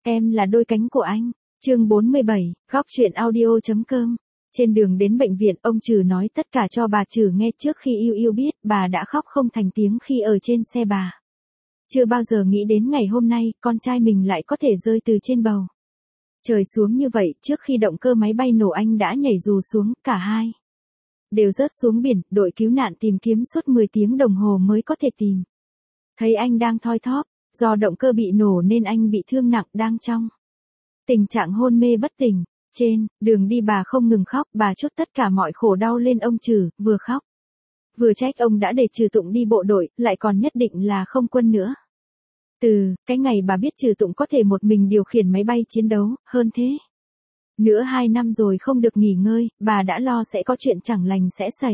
Em là đôi cánh của anh. Chương 47, góc chuyện audio.com. Trên đường đến bệnh viện, ông Trừ nói tất cả cho bà Trừ nghe trước khi Yêu Yêu biết. Bà đã khóc không thành tiếng khi ở trên xe bà. Chưa bao giờ nghĩ đến ngày hôm nay, con trai mình lại có thể rơi từ trên bầu trời xuống như vậy. Trước khi động cơ máy bay nổ, anh đã nhảy dù xuống, cả hai đều rớt xuống biển. Đội cứu nạn tìm kiếm suốt 10 tiếng đồng hồ mới có thể tìm thấy anh đang thoi thóp. Do động cơ bị nổ nên anh bị thương nặng, đang trong tình trạng hôn mê bất tỉnh. Trên đường đi bà không ngừng khóc, bà trút tất cả mọi khổ đau lên ông Trừ, vừa khóc vừa trách ông đã để Trừ Tụng đi bộ đội, lại còn nhất định là không quân nữa. Từ cái ngày bà biết Trừ Tụng có thể một mình điều khiển máy bay chiến đấu, hơn thế nữa 2 năm rồi không được nghỉ ngơi, bà đã lo sẽ có chuyện chẳng lành sẽ xảy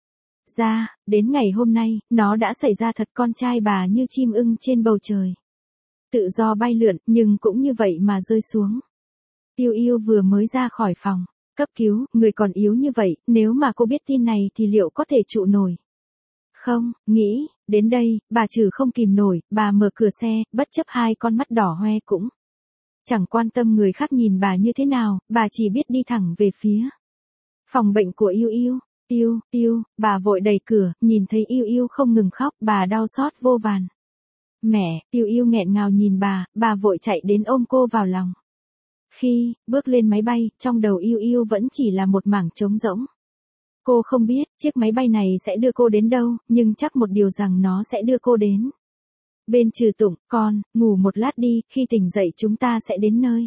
ra. Đến ngày hôm nay, nó đã xảy ra thật. Con trai bà như chim ưng trên bầu trời, tự do bay lượn, nhưng cũng như vậy mà rơi xuống. Yêu Yêu vừa mới ra khỏi phòng cấp cứu, người còn yếu như vậy, nếu mà cô biết tin này thì liệu có thể trụ nổi không? Nghĩ đến đây, bà Trừ không kìm nổi, bà mở cửa xe, bất chấp hai con mắt đỏ hoe cũng chẳng quan tâm người khác nhìn bà như thế nào, bà chỉ biết đi thẳng về phía phòng bệnh của Yêu Yêu. Yêu, bà vội đẩy cửa, nhìn thấy Yêu Yêu không ngừng khóc, bà đau xót vô vàn. Mẹ, Yêu Yêu nghẹn ngào nhìn bà vội chạy đến ôm cô vào lòng. Khi bước lên máy bay, trong đầu Yêu Yêu vẫn chỉ là một mảng trống rỗng. Cô không biết chiếc máy bay này sẽ đưa cô đến đâu, nhưng chắc một điều rằng nó sẽ đưa cô đến bên Trừ Tụng. Con, ngủ một lát đi, khi tỉnh dậy chúng ta sẽ đến nơi.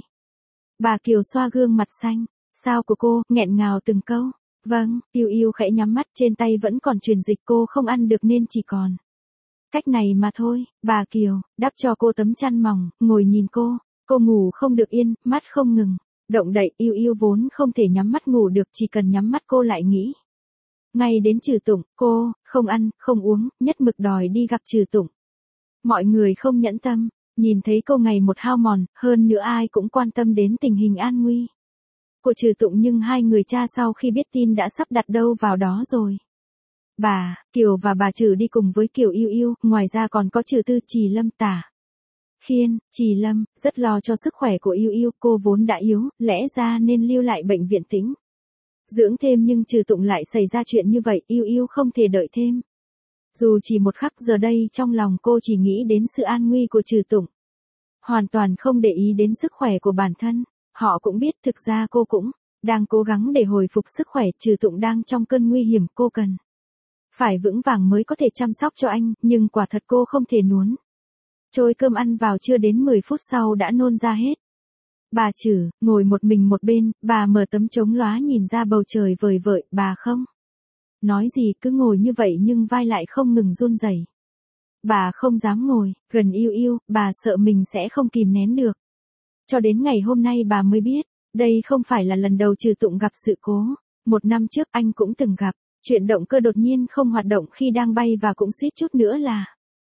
Bà Kiều xoa gương mặt xanh xao của cô, nghẹn ngào từng câu. Vâng, Yêu Yêu khẽ nhắm mắt, trên tay vẫn còn truyền dịch, cô không ăn được nên chỉ còn cách này mà thôi. Bà Kiều đắp cho cô tấm chăn mỏng, ngồi nhìn cô ngủ không được yên, mắt không ngừng động đậy. Yêu Yêu vốn không thể nhắm mắt ngủ được, chỉ cần nhắm mắt cô lại nghĩ ngay đến Trừ Tụng. Cô không ăn, không uống, nhất mực đòi đi gặp Trừ Tụng. Mọi người không nhẫn tâm, nhìn thấy cô ngày một hao mòn, hơn nữa ai cũng quan tâm đến tình hình an nguy của Trừ Tụng, nhưng hai người cha sau khi biết tin đã sắp đặt đâu vào đó rồi. Bà Kiều và bà Trừ đi cùng với Kiều Yêu Yêu, ngoài ra còn có Trừ Tư, Trì Lâm, Tả Khiên. Trì Lâm rất lo cho sức khỏe của Yêu Yêu, cô vốn đã yếu, lẽ ra nên lưu lại bệnh viện tĩnh dưỡng thêm, nhưng Trừ Tụng lại xảy ra chuyện như vậy, Yêu Yêu không thể đợi thêm. Dù chỉ một khắc, giờ đây trong lòng cô chỉ nghĩ đến sự an nguy của Trừ Tụng, hoàn toàn không để ý đến sức khỏe của bản thân. Họ cũng biết thực ra cô cũng đang cố gắng để hồi phục sức khỏe. Trừ Tụng đang trong cơn nguy hiểm, cô cần phải vững vàng mới có thể chăm sóc cho anh, nhưng quả thật cô không thể nuốt trôi cơm ăn vào, chưa đến 10 phút sau đã nôn ra hết. Bà Trừ ngồi một mình một bên, bà mở tấm chống lóa nhìn ra bầu trời vời vợi, bà không nói gì, cứ ngồi như vậy nhưng vai lại không ngừng run rẩy. Bà không dám ngồi gần Yêu Yêu, bà sợ mình sẽ không kìm nén được. Cho đến ngày hôm nay bà mới biết, đây không phải là lần đầu Trừ Tụng gặp sự cố. 1 năm trước anh cũng từng gặp chuyện động cơ đột nhiên không hoạt động khi đang bay, và cũng suýt chút nữa là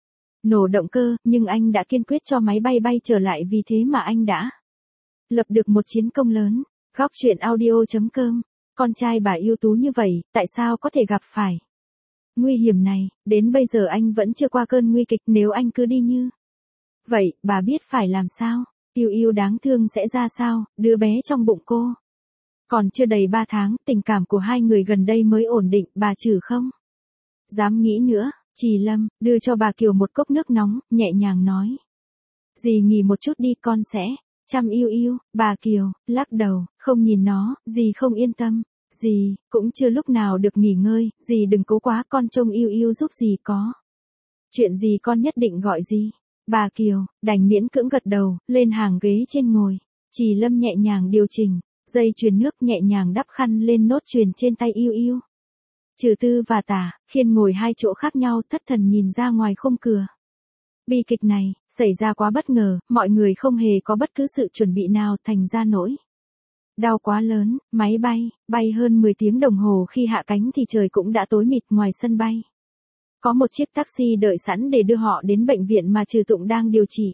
nổ động cơ, nhưng anh đã kiên quyết cho máy bay bay trở lại, vì thế mà anh đã lập được một chiến công lớn. Góc chuyện audio.com. Con trai bà ưu tú như vậy, tại sao có thể gặp phải nguy hiểm này? Đến bây giờ anh vẫn chưa qua cơn nguy kịch, nếu anh cứ đi như vậy, bà biết phải làm sao? Yêu Yêu đáng thương sẽ ra sao? Đứa bé trong bụng cô còn chưa đầy 3 tháng, tình cảm của hai người gần đây mới ổn định. Bà Trừ không dám nghĩ nữa. Trì Lâm đưa cho bà Kiều một cốc nước nóng, nhẹ nhàng nói: dì nghỉ một chút đi, con sẽ chăm Yêu Yêu. Bà Kiều lắc đầu, không nhìn nó, dì không yên tâm. Dì cũng chưa lúc nào được nghỉ ngơi, dì đừng cố quá, con trông Yêu Yêu giúp dì, có chuyện gì con nhất định gọi dì. Bà Kiều đành miễn cưỡng gật đầu, lên hàng ghế trên ngồi. Trì Lâm nhẹ nhàng điều chỉnh dây chuyền nước, nhẹ nhàng đắp khăn lên nốt chuyền trên tay Yêu Yêu. Trừ Tư và Tả Khiên ngồi hai chỗ khác nhau, thất thần nhìn ra ngoài khung cửa. Bi kịch này xảy ra quá bất ngờ, mọi người không hề có bất cứ sự chuẩn bị nào, thành ra nỗi đau quá lớn. Máy bay hơn 10 tiếng đồng hồ, khi hạ cánh thì trời cũng đã tối mịt. Ngoài sân bay có một chiếc taxi đợi sẵn để đưa họ đến bệnh viện mà Trừ Tụng đang điều trị.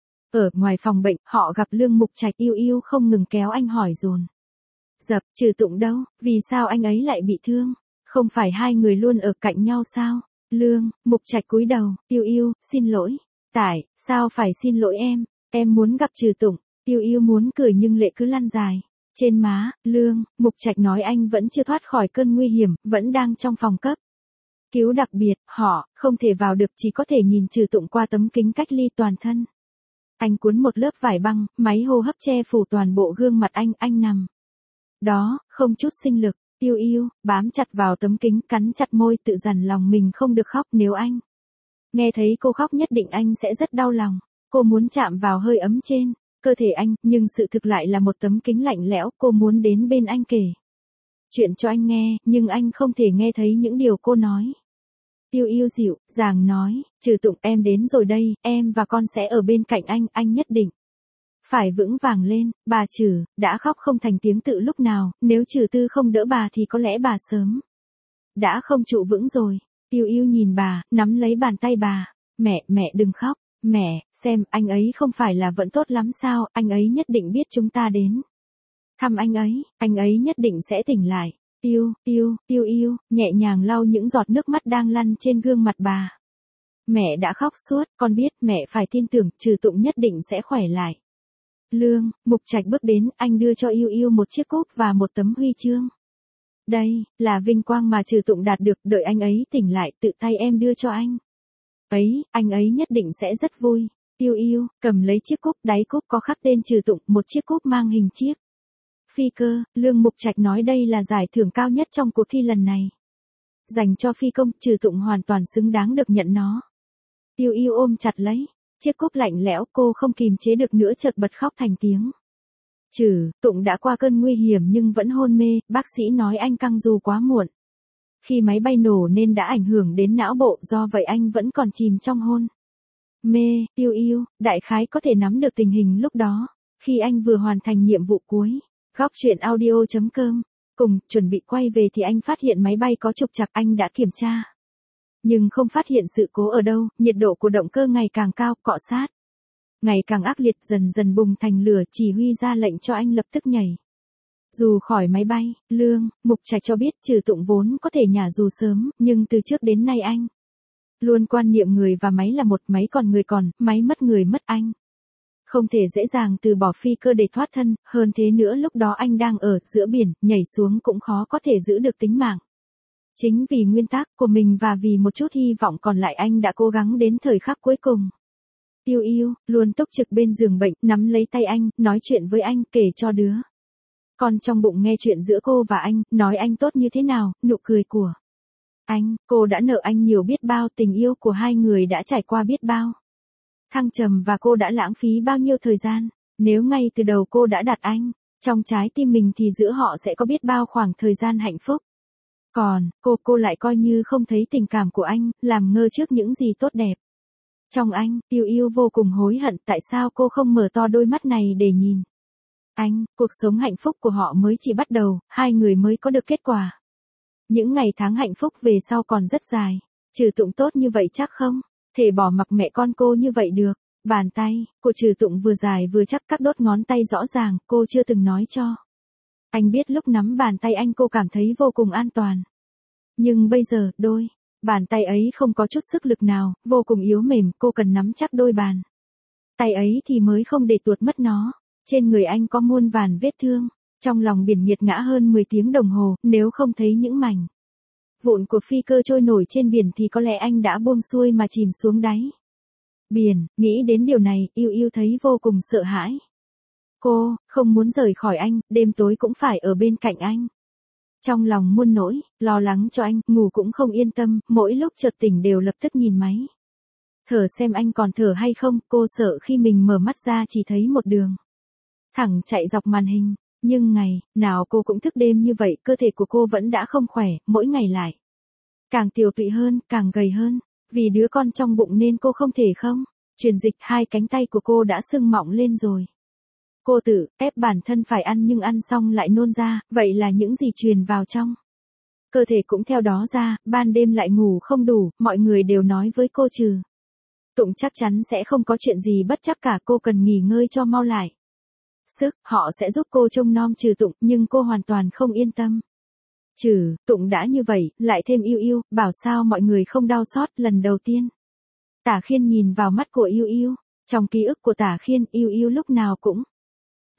Ở ngoài phòng bệnh, họ gặp Lương Mục Trạch. Yêu Yêu không ngừng kéo anh hỏi dồn dập: Trừ Tụng đâu? Vì sao anh ấy lại bị thương? Không phải hai người luôn ở cạnh nhau sao? Lương Mục Trạch cúi đầu: Yêu Yêu, xin lỗi. Tại sao phải xin lỗi em? Em muốn gặp Trừ Tụng. Yêu yêu muốn cười nhưng lệ cứ lăn dài. Trên má, Lương, Mục Trạch nói anh vẫn chưa thoát khỏi cơn nguy hiểm, vẫn đang trong phòng cấp cứu đặc biệt, họ không thể vào được, chỉ có thể nhìn Trừ Tụng qua tấm kính cách ly toàn thân. Anh cuốn một lớp vải băng, máy hô hấp che phủ toàn bộ gương mặt anh nằm đó, không chút sinh lực. Yêu yêu, bám chặt vào tấm kính, cắn chặt môi, tự dằn lòng mình không được khóc, nếu anh nghe thấy cô khóc nhất định anh sẽ rất đau lòng. Cô muốn chạm vào hơi ấm trên cơ thể anh, nhưng sự thực lại là một tấm kính lạnh lẽo. Cô muốn đến bên anh kể chuyện cho anh nghe, nhưng anh không thể nghe thấy những điều cô nói. Yêu yêu dịu dàng nói, Trừ Tụng em đến rồi đây, em và con sẽ ở bên cạnh anh nhất định phải vững vàng lên. Bà Trừ đã khóc không thành tiếng tự lúc nào, nếu Trừ Tư không đỡ bà thì có lẽ bà sớm đã không trụ vững rồi. Yêu yêu nhìn bà, nắm lấy bàn tay bà. Mẹ đừng khóc, mẹ, xem, anh ấy không phải là vẫn tốt lắm sao, anh ấy nhất định biết chúng ta đến thăm anh ấy nhất định sẽ tỉnh lại. Yêu, nhẹ nhàng lau những giọt nước mắt đang lăn trên gương mặt bà. Mẹ đã khóc suốt, con biết, mẹ phải tin tưởng, Trừ Tụng nhất định sẽ khỏe lại. Lương, Mục Trạch bước đến, anh đưa cho yêu yêu một chiếc cúp và một tấm huy chương. Đây là vinh quang mà Trừ Tụng đạt được, đợi anh ấy tỉnh lại, tự tay em đưa cho anh anh ấy nhất định sẽ rất vui. Yêu, cầm lấy chiếc cúp, đáy cúp có khắc tên Trừ Tụng, một chiếc cúp mang hình chiếc phi cơ. Lương Mục Trạch nói đây là giải thưởng cao nhất trong cuộc thi lần này. Dành cho phi công, Trừ Tụng hoàn toàn xứng đáng được nhận nó. Yêu ôm chặt lấy chiếc cúp lạnh lẽo, cô không kìm chế được nữa chợt bật khóc thành tiếng. Trừ Tụng đã qua cơn nguy hiểm nhưng vẫn hôn mê, bác sĩ nói anh căng dù quá muộn. Khi máy bay nổ nên đã ảnh hưởng đến não bộ, do vậy anh vẫn còn chìm trong hôn mê. Yêu, đại khái có thể nắm được tình hình lúc đó, khi anh vừa hoàn thành nhiệm vụ cuối. Góc truyện audio.com. Cùng chuẩn bị quay về thì anh phát hiện máy bay có trục trặc, anh đã kiểm tra nhưng không phát hiện sự cố ở đâu. Nhiệt độ của động cơ ngày càng cao, cọ sát ngày càng ác liệt, dần dần bùng thành lửa. Chỉ huy ra lệnh cho anh lập tức nhảy dù khỏi máy bay. Lương Mục Trạch cho biết Trừ Tụng vốn có thể nhả dù sớm, nhưng từ trước đến nay anh luôn quan niệm người và máy là một, máy còn người còn, máy mất người mất. Anh không thể dễ dàng từ bỏ phi cơ để thoát thân, hơn thế nữa lúc đó anh đang ở giữa biển, nhảy xuống cũng khó có thể giữ được tính mạng. Chính vì nguyên tắc của mình và vì một chút hy vọng còn lại, anh đã cố gắng đến thời khắc cuối cùng. Yêu luôn túc trực bên giường bệnh, nắm lấy tay anh, nói chuyện với anh, kể cho đứa con trong bụng nghe chuyện giữa cô và anh, nói anh tốt như thế nào, nụ cười của anh, cô đã nợ anh nhiều biết bao, tình yêu của hai người đã trải qua biết bao thăng trầm và cô đã lãng phí bao nhiêu thời gian. Nếu ngay từ đầu cô đã đặt anh trong trái tim mình thì giữa họ sẽ có biết bao khoảng thời gian hạnh phúc. Còn cô lại coi như không thấy tình cảm của anh, làm ngơ trước những gì tốt đẹp trong anh. Yêu vô cùng hối hận tại sao cô không mở to đôi mắt này để nhìn anh. Cuộc sống hạnh phúc của họ mới chỉ bắt đầu, hai người mới có được kết quả. Những ngày tháng hạnh phúc về sau còn rất dài. Trừ Tụng tốt như vậy chắc không thể bỏ mặc mẹ con cô như vậy được. Bàn tay của Trừ Tụng vừa dài vừa chắc, các đốt ngón tay rõ ràng, cô chưa từng nói cho anh biết lúc nắm bàn tay anh cô cảm thấy vô cùng an toàn. Nhưng bây giờ, đôi bàn tay ấy không có chút sức lực nào, vô cùng yếu mềm, cô cần nắm chắc đôi bàn tay ấy thì mới không để tuột mất nó. Trên người anh có muôn vàn vết thương, trong lòng biển nghiệt ngã hơn 10 tiếng đồng hồ, nếu không thấy những mảnh vụn của phi cơ trôi nổi trên biển thì có lẽ anh đã buông xuôi mà chìm xuống đáy biển. Nghĩ đến điều này, yêu thấy vô cùng sợ hãi. Cô không muốn rời khỏi anh, đêm tối cũng phải ở bên cạnh anh. Trong lòng muôn nỗi, lo lắng cho anh, ngủ cũng không yên tâm, mỗi lúc chợt tỉnh đều lập tức nhìn máy thở xem anh còn thở hay không. Cô sợ khi mình mở mắt ra chỉ thấy một đường thẳng chạy dọc màn hình. Nhưng ngày nào cô cũng thức đêm như vậy, cơ thể của cô vẫn đã không khỏe, mỗi ngày lại càng tiều tụy hơn, càng gầy hơn. Vì đứa con trong bụng nên cô không thể không truyền dịch, hai cánh tay của cô đã sưng mọng lên rồi. Cô tự ép bản thân phải ăn nhưng ăn xong lại nôn ra, vậy là những gì truyền vào trong cơ thể cũng theo đó ra. Ban đêm lại ngủ không đủ, mọi người đều nói với cô Trừ Tụng chắc chắn sẽ không có chuyện gì bất trắc cả, cô cần nghỉ ngơi cho mau lại sức, họ sẽ giúp cô trông nom Trừ Tụng, nhưng cô hoàn toàn không yên tâm. Trừ Tụng đã như vậy, lại thêm yêu, bảo sao mọi người không đau xót. Lần đầu tiên Tả Khiên nhìn vào mắt của yêu. Trong ký ức của Tả Khiên, yêu lúc nào cũng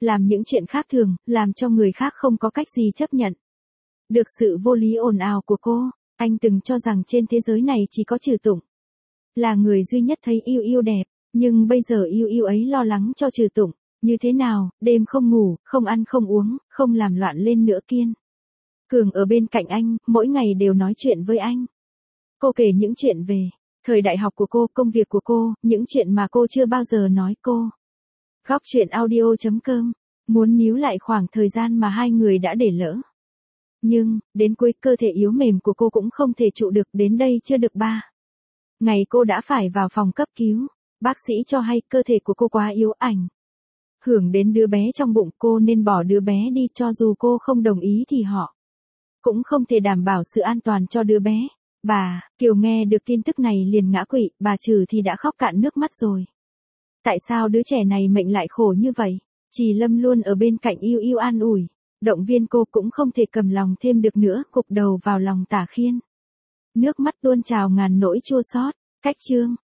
làm những chuyện khác thường, làm cho người khác không có cách gì chấp nhận được sự vô lý ồn ào của cô. Anh từng cho rằng trên thế giới này chỉ có Trừ Tụng là người duy nhất thấy yêu yêu đẹp, nhưng bây giờ yêu yêu ấy lo lắng cho Trừ Tụng, như thế nào, đêm không ngủ, không ăn không uống, không làm loạn lên nữa Kiên Cường ở bên cạnh anh, mỗi ngày đều nói chuyện với anh. Cô kể những chuyện về thời đại học của cô, công việc của cô, những chuyện mà cô chưa bao giờ nói cô. Góc chuyện audio.com muốn níu lại khoảng thời gian mà hai người đã để lỡ. Nhưng, đến cuối cơ thể yếu mềm của cô cũng không thể trụ được, đến đây chưa được 3 ngày cô đã phải vào phòng cấp cứu. Bác sĩ cho hay cơ thể của cô quá yếu ảnh hưởng đến đứa bé trong bụng, cô nên bỏ đứa bé đi, cho dù cô không đồng ý thì họ cũng không thể đảm bảo sự an toàn cho đứa bé. Bà Kiều nghe được tin tức này liền ngã quỵ, bà Trừ thì đã khóc cạn nước mắt rồi. Tại sao đứa trẻ này mệnh lại khổ như vậy? Chị Lâm luôn ở bên cạnh yêu yêu an ủi, động viên cô, cũng không thể cầm lòng thêm được nữa, gục đầu vào lòng Tả Khiên. Nước mắt tuôn trào ngàn nỗi chua xót. Cách chương